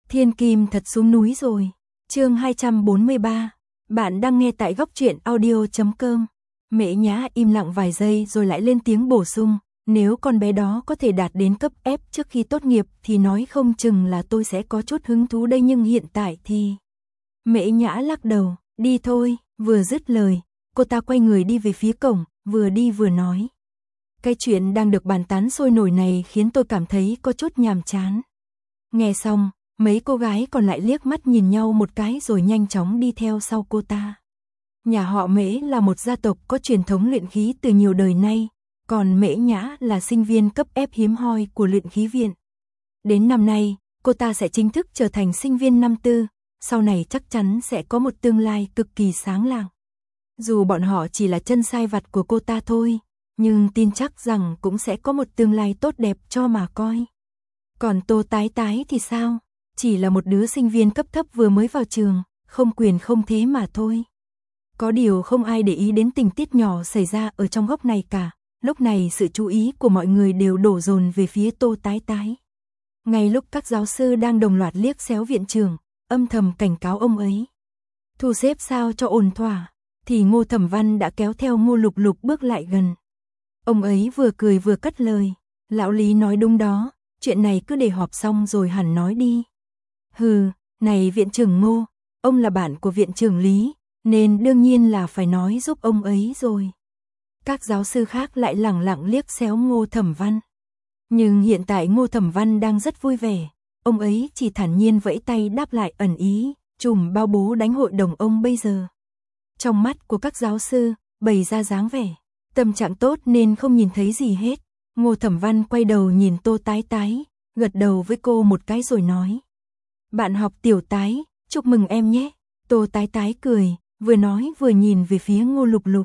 Thiên Kim thật xuống núi rồi. Chương 243. Bạn đang nghe tại góc truyện audio.com. Mễ Nhã im lặng vài giây rồi lại lên tiếng bổ sung, nếu con bé đó có thể đạt đến cấp F trước khi tốt nghiệp thì nói không chừng là tôi sẽ có chút hứng thú đây, nhưng hiện tại thì... Mễ Nhã lắc đầu, đi thôi, vừa dứt lời, cô ta quay người đi về phía cổng, vừa đi vừa nói. Cái chuyện đang được bàn tán sôi nổi này khiến tôi cảm thấy có chút nhàm chán. Nghe xong, mấy cô gái còn lại liếc mắt nhìn nhau một cái rồi nhanh chóng đi theo sau cô ta. Nhà họ Mễ là một gia tộc có truyền thống luyện khí từ nhiều đời nay, còn Mễ Nhã là sinh viên cấp F hiếm hoi của luyện khí viện. Đến năm nay, cô ta sẽ chính thức trở thành sinh viên năm tư, sau này chắc chắn sẽ có một tương lai cực kỳ sáng lạng. Dù bọn họ chỉ là chân sai vặt của cô ta thôi, nhưng tin chắc rằng cũng sẽ có một tương lai tốt đẹp cho mà coi. Còn Tô Tái Tái thì sao? Chỉ là một đứa sinh viên cấp thấp vừa mới vào trường, không quyền không thế mà thôi. Có điều không ai để ý đến tình tiết nhỏ xảy ra ở trong góc này cả. Lúc này sự chú ý của mọi người đều đổ dồn về phía Tô Tái Tái. Ngay lúc các giáo sư đang đồng loạt liếc xéo viện trưởng, âm thầm cảnh cáo ông ấy thu xếp sao cho ổn thỏa, thì Ngô Thẩm Văn đã kéo theo Ngô Lục Lục bước lại gần. Ông ấy vừa cười vừa cất lời, lão Lý nói đúng đó, chuyện này cứ để họp xong rồi hẳn nói đi. Hừ, này viện trưởng Ngô, ông là bạn của viện trưởng Lý, nên đương nhiên là phải nói giúp ông ấy rồi. Các giáo sư khác lại lẳng lặng liếc xéo Ngô Thẩm Văn. Nhưng hiện tại Ngô Thẩm Văn đang rất vui vẻ, ông ấy chỉ thản nhiên vẫy tay đáp lại ẩn ý, trùm bao bố đánh hội đồng ông bây giờ. Trong mắt của các giáo sư, bày ra dáng vẻ tâm trạng tốt nên không nhìn thấy gì hết. Ngô Thẩm Văn quay đầu nhìn Tô Tái Tái, gật đầu với cô một cái rồi nói. Bạn học Tiểu Tái, chúc mừng em nhé. Tô Tái Tái cười, vừa nói vừa nhìn về phía Ngô Lục Lục.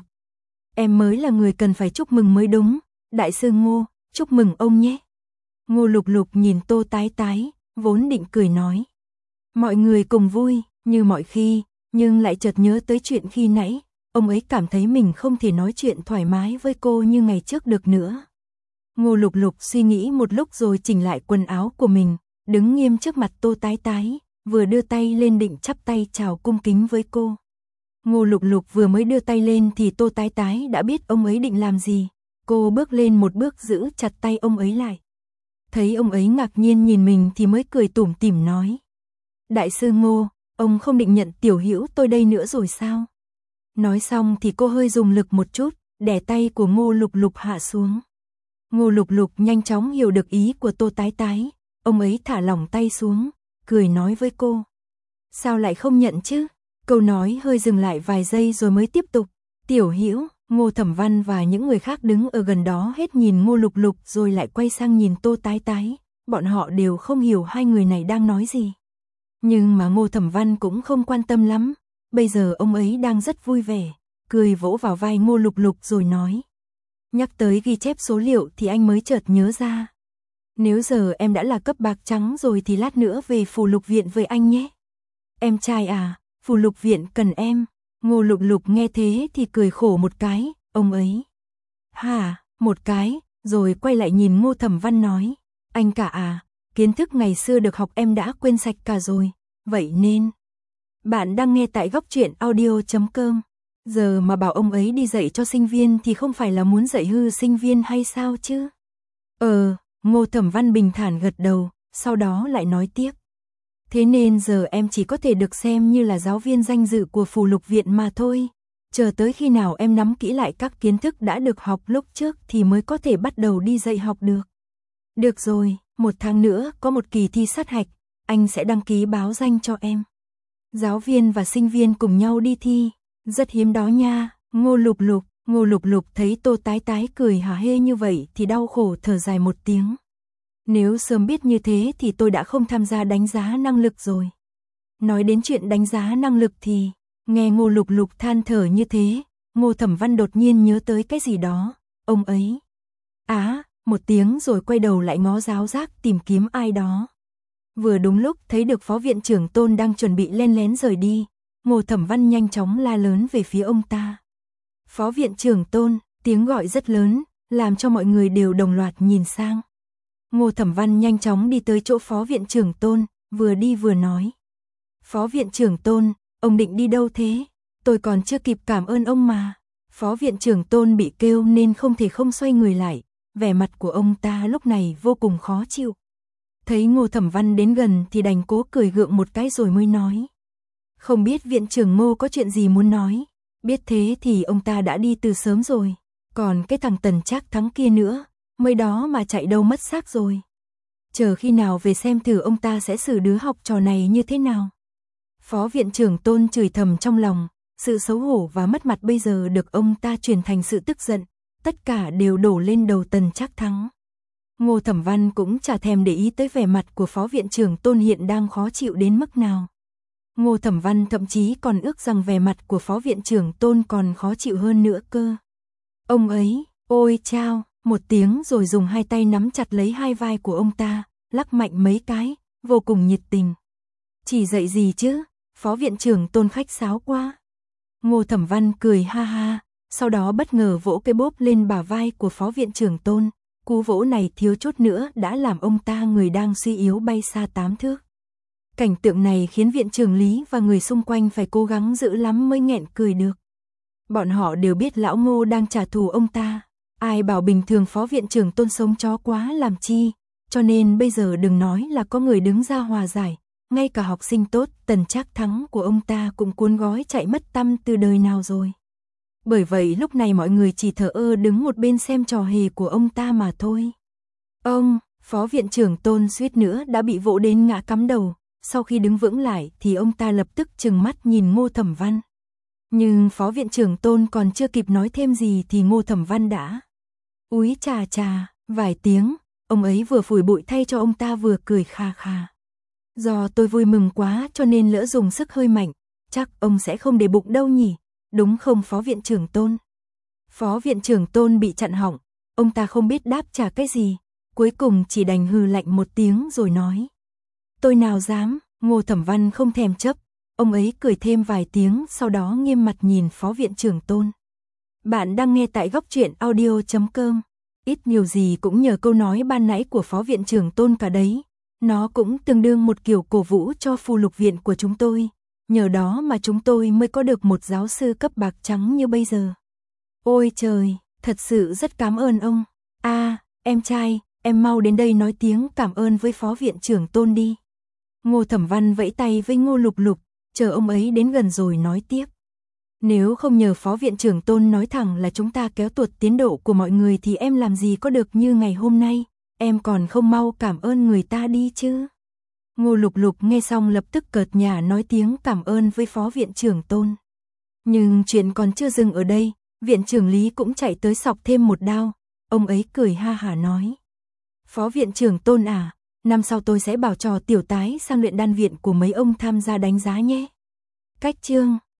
Em mới là người cần phải chúc mừng mới đúng, đại sư Ngô, chúc mừng ông nhé. Ngô Lục Lục nhìn Tô Tái Tái, vốn định cười nói. Mọi người cùng vui, như mọi khi, nhưng lại chợt nhớ tới chuyện khi nãy. Ông ấy cảm thấy mình không thể nói chuyện thoải mái với cô như ngày trước được nữa. Ngô Lục Lục suy nghĩ một lúc rồi chỉnh lại quần áo của mình, đứng nghiêm trước mặt Tô Tái Tái, vừa đưa tay lên định chắp tay chào cung kính với cô. Ngô Lục Lục vừa mới đưa tay lên thì Tô Tái Tái đã biết ông ấy định làm gì. Cô bước lên một bước giữ chặt tay ông ấy lại. Thấy ông ấy ngạc nhiên nhìn mình thì mới cười tủm tỉm nói. Đại sư Ngô, ông không định nhận Tiểu Hữu tôi đây nữa rồi sao? Nói xong thì cô hơi dùng lực một chút, đè tay của Ngô Lục Lục hạ xuống. Ngô Lục Lục nhanh chóng hiểu được ý của Tô Tái Tái, ông ấy thả lỏng tay xuống, cười nói với cô. Sao lại không nhận chứ? Câu nói hơi dừng lại vài giây rồi mới tiếp tục. Tiểu Hữu, Ngô Thẩm Văn và những người khác đứng ở gần đó hết nhìn Ngô Lục Lục rồi lại quay sang nhìn Tô Tái Tái. Bọn họ đều không hiểu hai người này đang nói gì. Nhưng mà Ngô Thẩm Văn cũng không quan tâm lắm. Bây giờ ông ấy đang rất vui vẻ, cười vỗ vào vai Ngô Lục Lục rồi nói. Nhắc tới ghi chép số liệu thì anh mới chợt nhớ ra. Nếu giờ em đã là cấp bạc trắng rồi thì lát nữa về Phù Lục Viện với anh nhé. Em trai à, Phù Lục Viện cần em. Ngô Lục Lục nghe thế thì cười khổ một cái, ông ấy. Hả, một cái, rồi quay lại nhìn Ngô Thẩm Văn nói. Anh cả à, kiến thức ngày xưa được học em đã quên sạch cả rồi, vậy nên... Bạn đang nghe tại góc truyện audio.com. Giờ mà bảo ông ấy đi dạy cho sinh viên thì không phải là muốn dạy hư sinh viên hay sao chứ? Ngô Thẩm Văn bình thản gật đầu, sau đó lại nói tiếp. Thế nên giờ em chỉ có thể được xem như là giáo viên danh dự của Phù Lục Viện mà thôi. Chờ tới khi nào em nắm kỹ lại các kiến thức đã được học lúc trước thì mới có thể bắt đầu đi dạy học được. Được rồi, 1 tháng nữa có một kỳ thi sát hạch, anh sẽ đăng ký báo danh cho em. Giáo viên và sinh viên cùng nhau đi thi, rất hiếm đó nha. Ngô Lục Lục thấy Tô Tái Tái cười hả hê như vậy thì đau khổ thở dài một tiếng. Nếu sớm biết như thế thì tôi đã không tham gia đánh giá năng lực rồi. Nói đến chuyện đánh giá năng lực thì, nghe Ngô Lục Lục than thở như thế, Ngô Thẩm Văn đột nhiên nhớ tới cái gì đó, ông ấy. Một tiếng rồi quay đầu lại ngó giáo giác tìm kiếm ai đó. Vừa đúng lúc thấy được Phó Viện trưởng Tôn đang chuẩn bị len lén rời đi, Ngô Thẩm Văn nhanh chóng la lớn về phía ông ta. Phó Viện trưởng Tôn, tiếng gọi rất lớn, làm cho mọi người đều đồng loạt nhìn sang. Ngô Thẩm Văn nhanh chóng đi tới chỗ Phó Viện trưởng Tôn, vừa đi vừa nói. Phó viện trưởng Tôn, ông định đi đâu thế? Tôi còn chưa kịp cảm ơn ông mà. Phó viện trưởng Tôn bị kêu nên không thể không xoay người lại, vẻ mặt của ông ta lúc này vô cùng khó chịu. Thấy Ngô Thẩm Văn đến gần thì đành cố cười gượng một cái rồi mới nói. Không biết viện trưởng Ngô có chuyện gì muốn nói, biết thế thì ông ta đã đi từ sớm rồi, còn cái thằng Tần Trác Thắng kia nữa, mới đó mà chạy đâu mất xác rồi. Chờ khi nào về xem thử ông ta sẽ xử đứa học trò này như thế nào. Phó viện trưởng Tôn chửi thầm trong lòng, sự xấu hổ và mất mặt bây giờ được ông ta chuyển thành sự tức giận, tất cả đều đổ lên đầu Tần Trác Thắng. Ngô Thẩm Văn cũng chả thèm để ý tới vẻ mặt của phó viện trưởng Tôn hiện đang khó chịu đến mức nào. Ngô Thẩm Văn thậm chí còn ước rằng vẻ mặt của phó viện trưởng Tôn còn khó chịu hơn nữa cơ. Ông ấy, ôi chao, một tiếng rồi dùng hai tay nắm chặt lấy hai vai của ông ta, lắc mạnh mấy cái, vô cùng nhiệt tình. Chỉ dạy gì chứ, phó viện trưởng Tôn khách sáo quá. Ngô Thẩm Văn cười ha ha, sau đó bất ngờ vỗ cái bóp lên bả vai của phó viện trưởng Tôn. Cú vỗ này thiếu chút nữa đã làm ông ta người đang suy yếu bay xa 8 thước. Cảnh tượng này khiến viện trưởng Lý và người xung quanh phải cố gắng giữ lắm mới nghẹn cười được. Bọn họ đều biết lão Ngô đang trả thù ông ta. Ai bảo bình thường phó viện trưởng Tôn sống chó quá làm chi, cho nên bây giờ đừng nói là có người đứng ra hòa giải, ngay cả học sinh tốt Tần Trác Thắng của ông ta cũng cuốn gói chạy mất tăm từ đời nào rồi. Bởi vậy lúc này mọi người chỉ thờ ơ đứng một bên xem trò hề của ông ta mà thôi. Ông, phó viện trưởng Tôn suýt nữa đã bị vỗ đến ngã cắm đầu, sau khi đứng vững lại thì ông ta lập tức trừng mắt nhìn Ngô Thẩm Văn. Nhưng phó viện trưởng Tôn còn chưa kịp nói thêm gì thì Ngô Thẩm Văn đã úi chà chà, vài tiếng, ông ấy vừa phủi bụi thay cho ông ta vừa cười kha kha. Do tôi vui mừng quá cho nên lỡ dùng sức hơi mạnh, chắc ông sẽ không để bụng đâu nhỉ, đúng không phó viện trưởng Tôn? Phó viện trưởng Tôn bị chặn họng, ông ta không biết đáp trả cái gì, cuối cùng chỉ đành hừ lạnh một tiếng rồi nói. Tôi nào dám, Ngô Thẩm Văn không thèm chấp, ông ấy cười thêm vài tiếng sau đó nghiêm mặt nhìn phó viện trưởng Tôn. Bạn đang nghe tại Góc Truyện Audio.com, ít nhiều gì cũng nhờ câu nói ban nãy của phó viện trưởng Tôn cả đấy, nó cũng tương đương một kiểu cổ vũ cho phù lục viện của chúng tôi, nhờ đó mà chúng tôi mới có được một giáo sư cấp bạc trắng như bây giờ. Ôi trời, thật sự rất cảm ơn ông. Em trai, em mau đến đây nói tiếng cảm ơn với phó viện trưởng Tôn đi. Ngô Thẩm Văn vẫy tay với Ngô Lục Lục, chờ ông ấy đến gần rồi nói tiếp. Nếu không nhờ phó viện trưởng Tôn nói thẳng là chúng ta kéo tuột tiến độ của mọi người thì em làm gì có được như ngày hôm nay, em còn không mau cảm ơn người ta đi chứ. Ngô Lục Lục nghe xong lập tức cợt nhả nói tiếng cảm ơn với phó viện trưởng Tôn. Nhưng chuyện còn chưa dừng ở đây, viện trưởng Lý cũng chạy tới sọc thêm một đao, ông ấy cười ha hả nói. Phó viện trưởng Tôn à, năm sau tôi sẽ bảo trò tiểu tái sang luyện đan viện của mấy ông tham gia đánh giá nhé. Cách chương